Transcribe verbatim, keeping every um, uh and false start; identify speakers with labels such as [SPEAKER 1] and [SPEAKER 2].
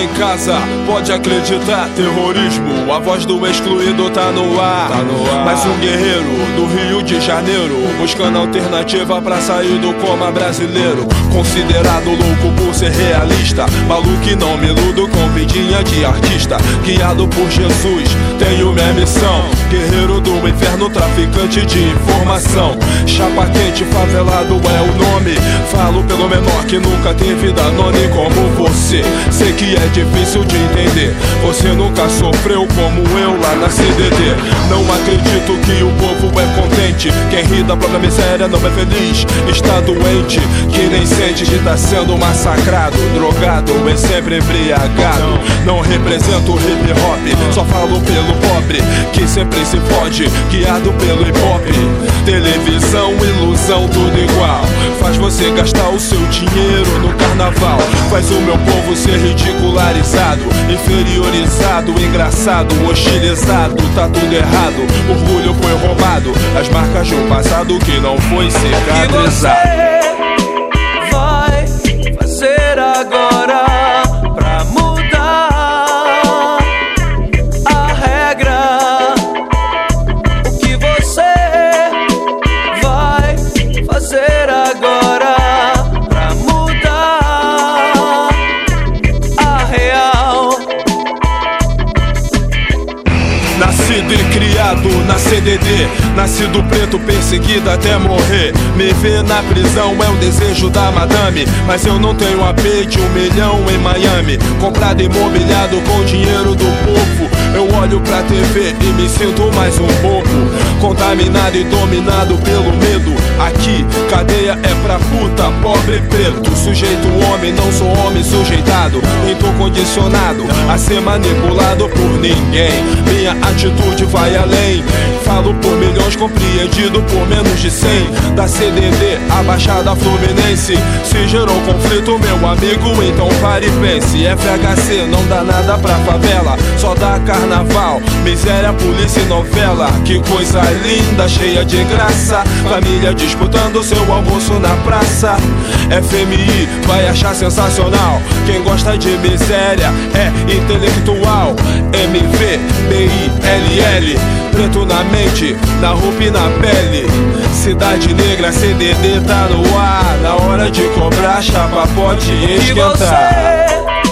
[SPEAKER 1] em casa, pode acreditar, terrorismo, a voz do excluído tá no ar, tá no ar. Mais um guerreiro do Rio de Janeiro, buscando alternativa pra sair do coma brasileiro. Considerado louco por ser realista, maluco e não me iludo com vidinha de artista. Guiado por Jesus, tenho minha missão. Guerreiro do inferno, traficante de informação. Chapa quente, favelado é o nome. Falo pelo menor que nunca teve Danone como você. Sei que é difícil de entender, você nunca sofreu como eu lá na C D D. Não acredito que o povo é contente, quem ri da própria miséria não é feliz. Está doente, que nem sente de tá sendo massacrado. Drogado e sempre embriagado. Não represento o hip hop, só falo pelo pobre que sempre se fode, guiado pelo hip hop. Televisão, ilusão, tudo igual. Faz você gastar o seu dinheiro no carnaval. Faz o meu povo ser ridicularizado, inferiorizado, engraçado, hostilizado. Tá tudo errado, orgulho foi roubado, as marcas do passado que não foi cicatrizado.
[SPEAKER 2] O que você vai fazer agora pra mudar a regra? O que você vai fazer agora pra mudar a real?
[SPEAKER 1] Nascido e criado na C D D, nascido preto, perseguido até morrer. Me ver na prisão é o desejo da madame, mas eu não tenho A P de um milhão em Miami. Comprado e mobiliado com dinheiro do povo. Eu olho pra T V e me sinto mais um bobo, contaminado e dominado pelo medo. Aqui, cadeia é pra puta, pobre e preto. Sujeito homem, não sou homem sujeitado, nem tô condicionado a ser manipulado por ninguém. Minha atitude vai além, falo por milhões, compreendido por menos de cem. Da C D D, a Baixada Fluminense, se gerou conflito, meu amigo, então pare e pense. F H C não dá nada pra favela, só dá carnaval, miséria, polícia e novela. Que coisa linda, cheia de graça, família disputando seu almoço na praça. F M I vai achar sensacional, quem gosta de miséria é intelectual. M V, B I L L, preto na mente, na roupa e na pele. Cidade Negra, C D D tá no ar, na hora de cobrar, chapa pode esquentar.